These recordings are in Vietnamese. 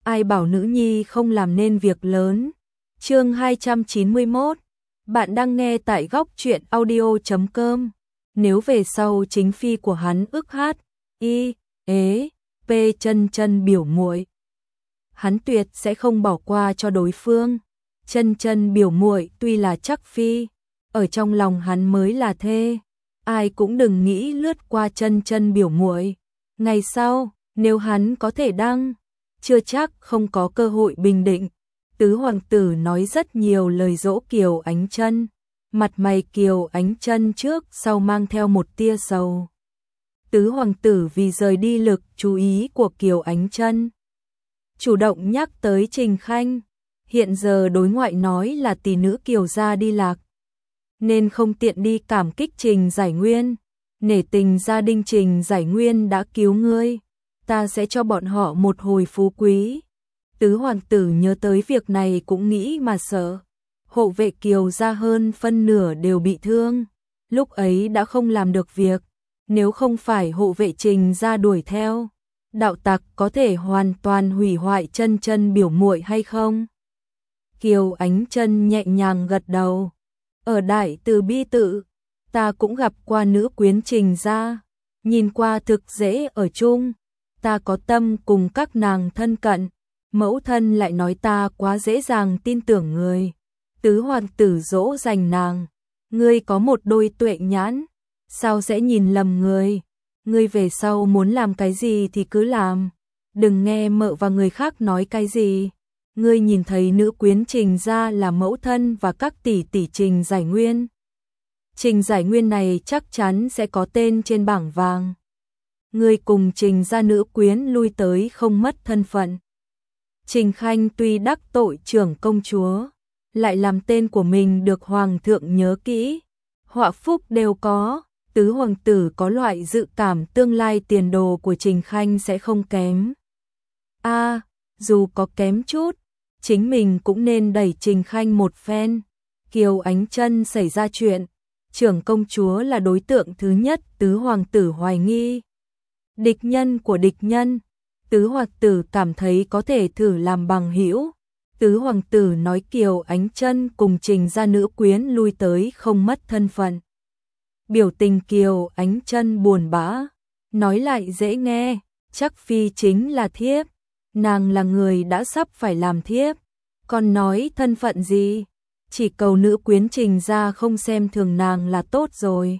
ai bảo nữ nhi không làm nên việc lớn. Chương 291. Bạn đang nghe tại góc truyện audio.com. Nếu về sau chính phi của hắn ức hát, y, ế, p chân chân biểu muội, hắn tuyệt sẽ không bỏ qua cho đối phương. Chân chân biểu muội tuy là chắc phi, ở trong lòng hắn mới là thê. Ai cũng đừng nghĩ lướt qua chân chân biểu muội. Ngày sau, nếu hắn có thể đăng, chưa chắc không có cơ hội bình định. Tứ hoàng tử nói rất nhiều lời dỗ Kiều Ánh Chân, mặt mày Kiều Ánh Chân trước sau mang theo một tia sầu. Tứ hoàng tử vì rời đi lực chú ý của Kiều Ánh Chân, chủ động nhắc tới Trình Khanh, hiện giờ đối ngoại nói là tỷ nữ Kiều gia đi lạc, nên không tiện đi cảm kích Trình Giải Nguyên. Nể tình gia đình Trình Giải Nguyên đã cứu ngươi, ta sẽ cho bọn họ một hồi phú quý. Tứ hoàng tử nhớ tới việc này cũng nghĩ mà sợ. Hộ vệ Kiều gia hơn phân nửa đều bị thương, lúc ấy đã không làm được việc. Nếu không phải hộ vệ Trình gia đuổi theo, đạo tặc có thể hoàn toàn hủy hoại chân chân biểu muội hay không? Kiều Ánh Chân nhẹ nhàng gật đầu. Ở Đại Từ Bi Tự, ta cũng gặp qua nữ quyến Trình gia, nhìn qua thực dễ ở chung, ta có tâm cùng các nàng thân cận, mẫu thân lại nói ta quá dễ dàng tin tưởng người. Tứ hoàng tử dỗ dành nàng, ngươi có một đôi tuệ nhãn, sao sẽ nhìn lầm người? Ngươi về sau muốn làm cái gì thì cứ làm, đừng nghe mợ và người khác nói cái gì. Ngươi nhìn thấy nữ quyến Trình gia là mẫu thân và các tỷ tỷ Trình Giải Nguyên. Trình Giải Nguyên này chắc chắn sẽ có tên trên bảng vàng. Ngươi cùng Trình gia nữ quyến lui tới không mất thân phận. Trình Khanh tuy đắc tội trưởng công chúa, lại làm tên của mình được hoàng thượng nhớ kỹ, họa phúc đều có. Tứ hoàng tử có loại dự cảm tương lai tiền đồ của Trình Khanh sẽ không kém. Dù có kém chút, chính mình cũng nên đẩy Trình Khanh một phen. Kiều Ánh Chân xảy ra chuyện, trưởng công chúa là đối tượng thứ nhất tứ hoàng tử hoài nghi. Địch nhân của địch nhân, tứ hoàng tử cảm thấy có thể thử làm bằng hữu. Tứ hoàng tử nói Kiều Ánh Chân cùng Trình gia nữ quyến lui tới không mất thân phận. Biểu tình Kiều Ánh Chân buồn bã, nói lại dễ nghe, chắc phi chính là thiếp, nàng là người đã sắp phải làm thiếp, còn nói thân phận gì, chỉ cầu nữ quyến Trình gia không xem thường nàng là tốt rồi.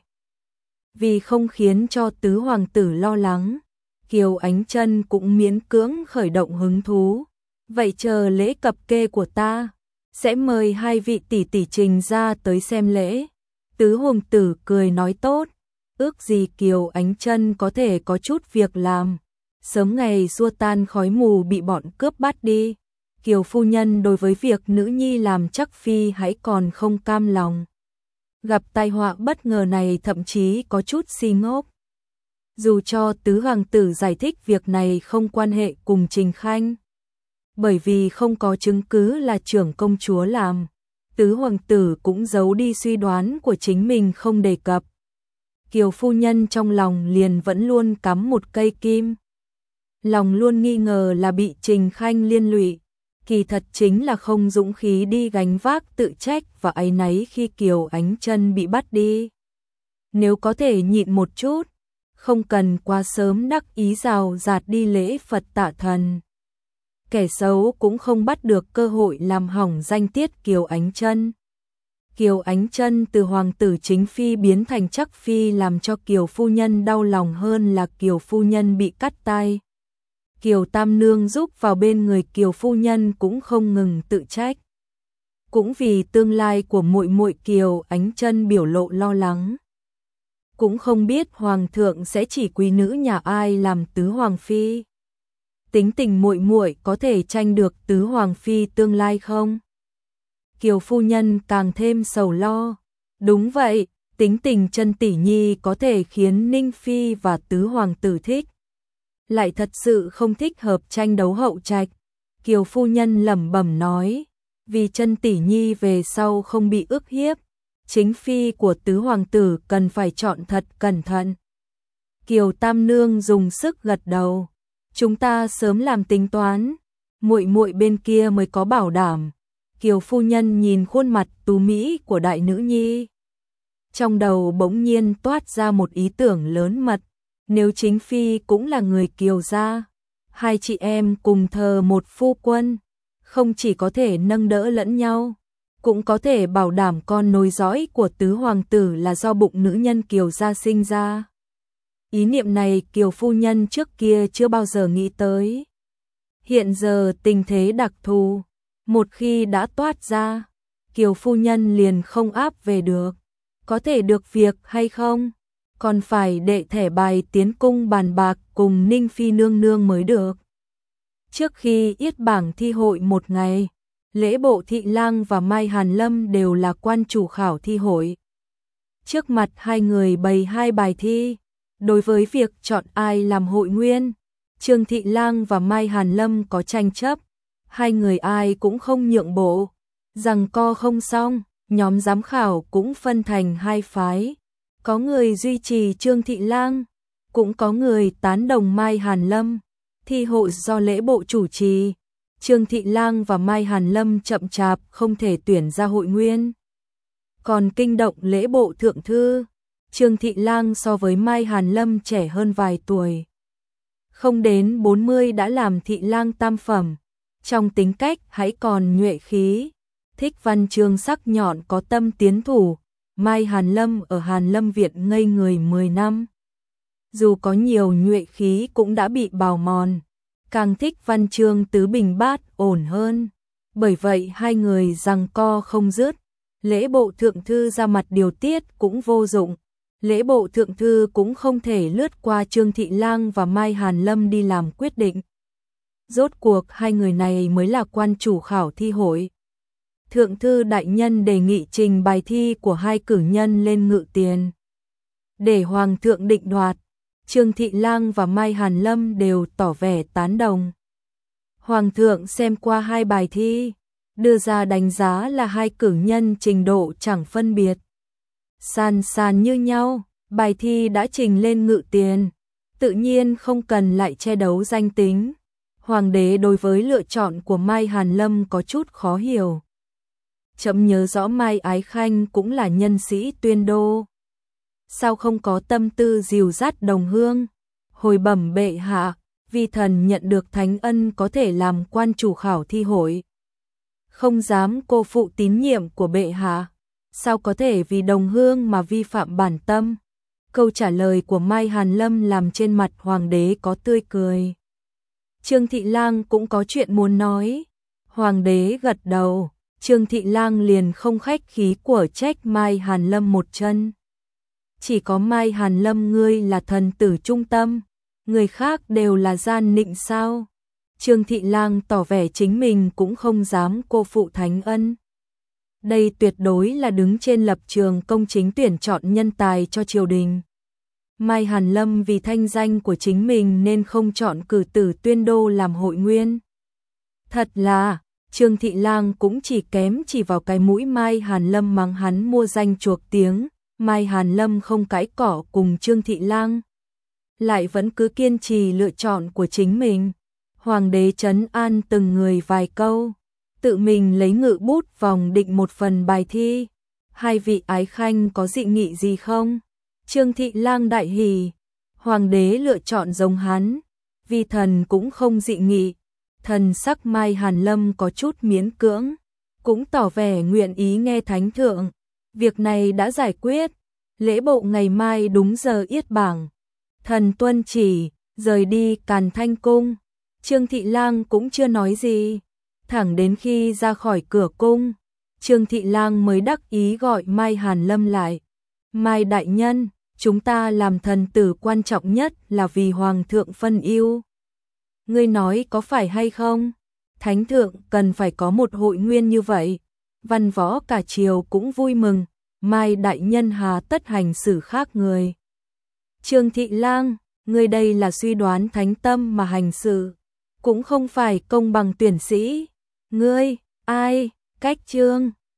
Vì không khiến cho tứ hoàng tử lo lắng, Kiều Ánh Chân cũng miễn cưỡng khởi động hứng thú. Vậy chờ lễ cập kê của ta, sẽ mời hai vị tỷ tỷ Trình gia tới xem lễ. Tứ hoàng tử cười nói tốt, ước gì Kiều Ánh Chân có thể có chút việc làm, sớm ngày xua tan khói mù bị bọn cướp bắt đi. Kiều phu nhân đối với việc nữ nhi làm chắc phi hãy còn không cam lòng. Gặp tai họa bất ngờ này thậm chí có chút si ngốc. Dù cho tứ hoàng tử giải thích việc này không quan hệ cùng Trình Khanh, bởi vì không có chứng cứ là trưởng công chúa làm, tứ hoàng tử cũng giấu đi suy đoán của chính mình không đề cập. Kiều phu nhân trong lòng liền vẫn luôn cắm một cây kim. Lòng luôn nghi ngờ là bị Trình Khanh liên lụy, kỳ thật chính là không dũng khí đi gánh vác tự trách và áy náy khi Kiều Ánh Chân bị bắt đi. Nếu có thể nhịn một chút, không cần quá sớm đắc ý rào rạt đi lễ Phật tạ thần. Kẻ xấu cũng không bắt được cơ hội làm hỏng danh tiết Kiều Ánh Chân. Kiều Ánh Chân từ hoàng tử chính phi biến thành chắc phi làm cho Kiều phu nhân đau lòng hơn là Kiều phu nhân bị cắt tay. Kiều Tam Nương giúp vào bên người Kiều phu nhân cũng không ngừng tự trách. Cũng vì tương lai của muội muội Kiều Ánh Chân biểu lộ lo lắng. Cũng không biết hoàng thượng sẽ chỉ quý nữ nhà ai làm tứ hoàng phi. Tính tình muội muội có thể tranh được tứ hoàng phi tương lai không? Kiều phu nhân càng thêm sầu lo. Đúng vậy, tính tình Chân tỷ nhi có thể khiến Ninh phi và tứ hoàng tử thích, lại thật sự không thích hợp tranh đấu hậu trạch. Kiều phu nhân lẩm bẩm nói, vì Chân tỷ nhi về sau không bị ức hiếp, chính phi của tứ hoàng tử cần phải chọn thật cẩn thận. Kiều Tam Nương dùng sức gật đầu, chúng ta sớm làm tính toán, muội muội bên kia mới có bảo đảm. Kiều phu nhân nhìn khuôn mặt tú mỹ của đại nữ nhi. Trong đầu bỗng nhiên toát ra một ý tưởng lớn mật, nếu chính phi cũng là người Kiều gia, hai chị em cùng thờ một phu quân, không chỉ có thể nâng đỡ lẫn nhau, cũng có thể bảo đảm con nối dõi của tứ hoàng tử là do bụng nữ nhân Kiều gia sinh ra. Ý niệm này Kiều phu nhân trước kia chưa bao giờ nghĩ tới. Hiện giờ tình thế đặc thù, một khi đã toát ra, Kiều phu nhân liền không áp về được. Có thể được việc hay không, còn phải đệ thẻ bài tiến cung bàn bạc cùng Ninh Phi nương nương mới được. Trước khi yết bảng thi hội một ngày, Lễ Bộ Thị Lang và Mai Hàn Lâm đều là quan chủ khảo thi hội. Trước mặt hai người bày hai bài thi, đối với việc chọn ai làm hội nguyên, Trương Thị Lang và Mai Hàn Lâm có tranh chấp, hai người ai cũng không nhượng bộ, giằng co không xong. Nhóm giám khảo cũng phân thành hai phái, có người duy trì Trương Thị Lang, cũng có người tán đồng Mai Hàn Lâm. Thi hội do lễ bộ chủ trì, Trương Thị Lang và Mai Hàn Lâm chậm chạp không thể tuyển ra hội nguyên. Còn kinh động lễ bộ thượng thư, Trương Thị Lang so với Mai Hàn Lâm trẻ hơn vài tuổi. Không đến 40 đã làm Thị Lang tam phẩm, trong tính cách hãy còn nhuệ khí. Thích văn chương sắc nhọn có tâm tiến thủ, Mai Hàn Lâm ở Hàn Lâm Viện ngây người 10 năm. Dù có nhiều nhuệ khí cũng đã bị bào mòn, càng thích văn chương tứ bình bát ổn hơn. Bởi vậy hai người giằng co không dứt, lễ bộ thượng thư ra mặt điều tiết cũng vô dụng. Lễ bộ thượng thư cũng không thể lướt qua Trương Thị Lang và Mai Hàn Lâm đi làm quyết định. Rốt cuộc hai người này mới là quan chủ khảo thi hội. Thượng thư đại nhân đề nghị trình bài thi của hai cử nhân lên ngự tiền. Để hoàng thượng định đoạt, Trương Thị Lang và Mai Hàn Lâm đều tỏ vẻ tán đồng. Hoàng thượng xem qua hai bài thi, đưa ra đánh giá là hai cử nhân trình độ chẳng phân biệt. San san như nhau, bài thi đã trình lên ngự tiền, tự nhiên không cần lại che đấu danh tính. Hoàng đế đối với lựa chọn của Mai Hàn Lâm có chút khó hiểu. Chậm nhớ rõ Mai Ái Khanh cũng là nhân sĩ Tuyên Đô. Sao không có tâm tư dìu dắt đồng hương? Hồi bẩm bệ hạ, vi thần nhận được thánh ân có thể làm quan chủ khảo thi hội. Không dám cô phụ tín nhiệm của bệ hạ. Sao có thể vì đồng hương mà vi phạm bản tâm? Câu trả lời của Mai Hàn Lâm làm trên mặt hoàng đế có tươi cười. Trương Thị Lang cũng có chuyện muốn nói. Hoàng đế gật đầu. Trương Thị Lang liền không khách khí của trách Mai Hàn Lâm một chân. Chỉ có Mai Hàn Lâm ngươi là thần tử trung tâm, người khác đều là gian nịnh sao? Trương Thị Lang tỏ vẻ chính mình cũng không dám cô phụ thánh ân. Đây tuyệt đối là đứng trên lập trường công chính tuyển chọn nhân tài cho triều đình. Mai Hàn Lâm vì thanh danh của chính mình nên không chọn cử tử Tuyên Đô làm hội nguyên. Thật là Trương Thị Lang cũng chỉ kém chỉ vào cái mũi Mai Hàn Lâm mắng hắn mua danh chuộc tiếng. Mai Hàn Lâm không cãi cỏ cùng Trương Thị Lang, lại vẫn cứ kiên trì lựa chọn của chính mình. Hoàng đế trấn an từng người vài câu, tự mình lấy ngự bút vòng định một phần bài thi. Hai vị ái khanh có dị nghị gì không? Trương Thị Lang đại hỉ, hoàng đế lựa chọn giống hắn, vi thần cũng không dị nghị. Thần sắc Mai Hàn Lâm có chút miễn cưỡng, cũng tỏ vẻ nguyện ý nghe thánh thượng. Việc này đã giải quyết, lễ bộ ngày mai đúng giờ yết bảng. Thần tuân chỉ, rời đi Càn Thanh cung. Trương Thị Lang cũng chưa nói gì, thẳng đến khi ra khỏi cửa cung, Trương Thị Lang mới đắc ý gọi Mai Hàn Lâm lại. Mai đại nhân, chúng ta làm thần tử quan trọng nhất là vì hoàng thượng phân ưu. Ngươi nói có phải hay không? Thánh thượng cần phải có một hội nguyên như vậy. Văn võ cả triều cũng vui mừng, Mai đại nhân hà tất hành xử khác người. Trương Thị Lang, ngươi đây là suy đoán thánh tâm mà hành xử, cũng không phải công bằng tuyển sĩ. Ngươi, ai, cách Trương